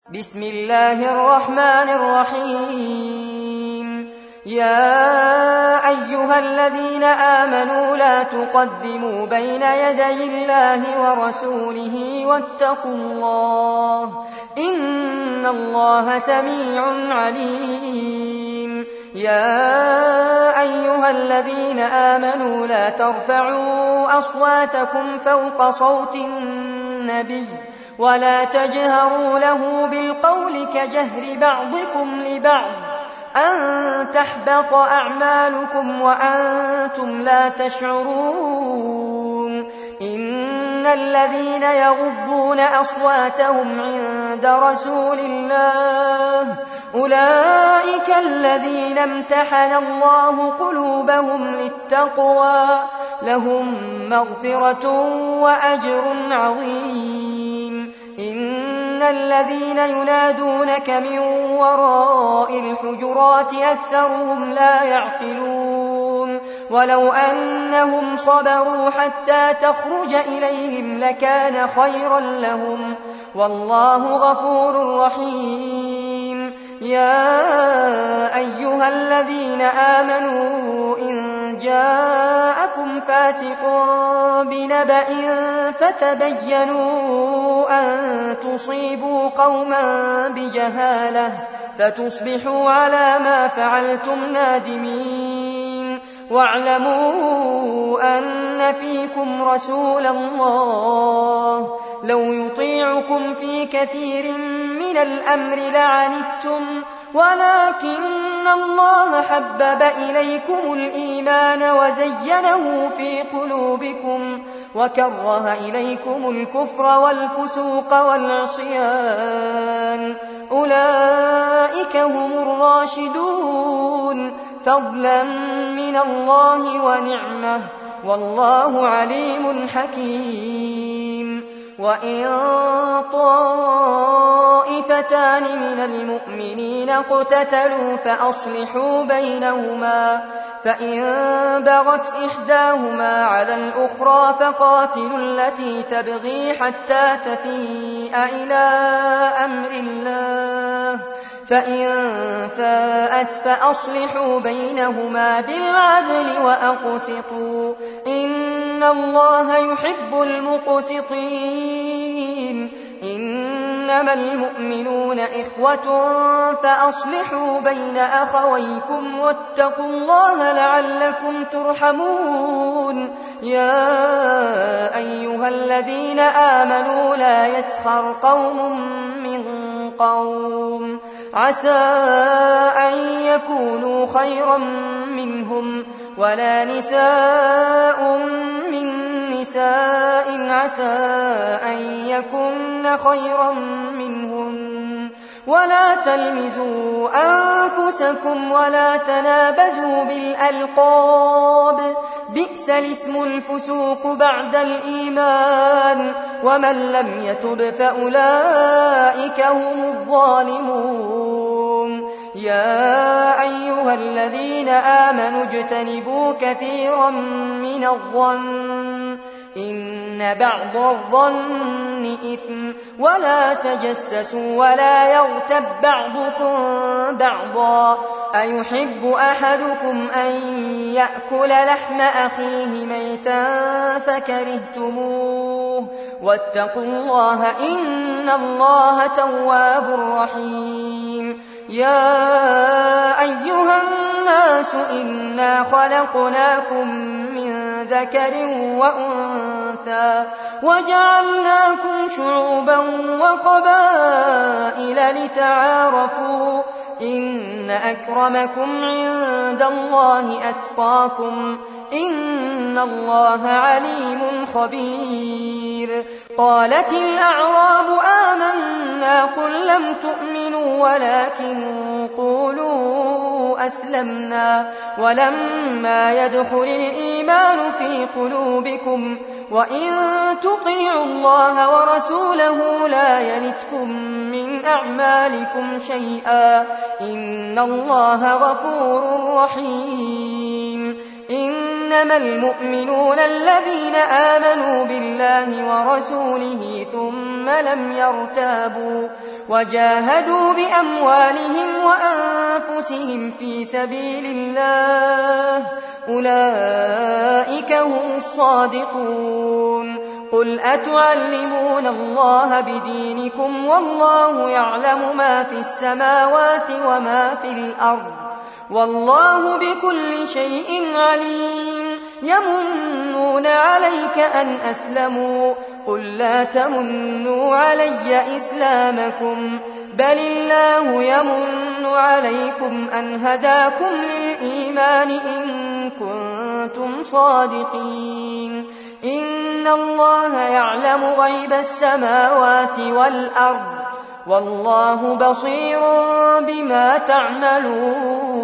بسم الله الرحمن الرحيم. يا أيها الذين آمنوا لا تقدموا بين يدي الله ورسوله واتقوا الله، إن الله سميع عليم. يا أيها الذين آمنوا لا ترفعوا أصواتكم فوق صوت النبي ولا تجهروا له بالقول كجهر بعضكم لبعض أن تحبط أعمالكم وأنتم لا تشعرون. إن الذين يغضون أصواتهم عند رسول الله أولئك الذين امتحن الله قلوبهم للتقوى، لهم مغفرة وأجر عظيم. إن الذين ينادونك من وراء الحجرات أكثرهم لا يعقلون، ولو أنهم صبروا حتى تخرج إليهم لكان خيرا لهم، والله غفور رحيم. يا أيها الذين آمنوا إن جاءكم فاسق بنبأ فتبينوا أن تصيبوا قوما بجهالة فتصبحوا على ما فعلتم نادمين. واعلموا أن فيكم رسول الله لو يطيعكم في كثير من الأمر لعنتم، ولكن الله حبب إليكم الإيمان وزينه في قلوبكم وكره إليكم الكفر والفسوق والعصيان، أولئك هم الراشدون فضلا من الله ونعمه، والله عليم حكيم. وإن طائفتان من المؤمنين اقتتلوا فأصلحوا بينهما، فإن بغت إحداهما على الأخرى فقاتلوا التي تبغي حتى تفيء إلى أمر الله، فإن فاءت فأصلحوا بينهما بالعدل وأقسطوا، إن الله يحب المقسطين. إنما المؤمنون إخوة فأصلحوا بين أخويكم واتقوا الله لعلكم ترحمون. يا أيها الذين آمنوا لا يسخر قوم من قوم عسى أن يكونوا خيرا منهم، ولا نساء من نساء عسى أن يكن خيرا منهن، ولا تلمزوا أنفسكم ولا تنابزوا بالألقاب، بئس الاسم الفسوق بعد الإيمان، ومن لم يتب فأولئك هم الظالمون. يا أيها الذين آمنوا اجتنبوا كثيرا من الظن إن بعض الظن إثم، ولا تجسسوا ولا يغتب بعضكم بعضا، أيحب أحدكم أن يأكل لحم أخيه ميتا فكرهتموه، واتقوا الله إن الله تواب رحيم. يا أيها الناس إنا خلقناكم من ذكر وأنثى وجعلناكم شعوبا وقبائل لتعارفوا، إن أكرمكم عند الله أتقاكم، إن الله عليم خبير. قالت الأعراب آمنا قل لم تؤمنوا ولكن قولوا أسلمنا ولما يدخل الإيمان في قلوبكم، وإن تطيعوا الله ورسوله لا يلتكم من أعمالكم شيئا، إن الله غفور رحيم. إن إنما المؤمنون الذين آمنوا بالله ورسوله ثم لم يرتابوا وجاهدوا بأموالهم وأنفسهم في سبيل الله، أولئك هم الصادقون. قل أتعلمون الله بدينكم والله يعلم ما في السماوات وما في الأرض والله بكل شيء عليم. يمنون عليك أن أسلموا، قل لا تمنوا علي إسلامكم بل الله يمن عليكم أن هداكم للإيمان إن كنتم صادقين. إن الله يعلم غيب السماوات والأرض والله بصير بما تعملون.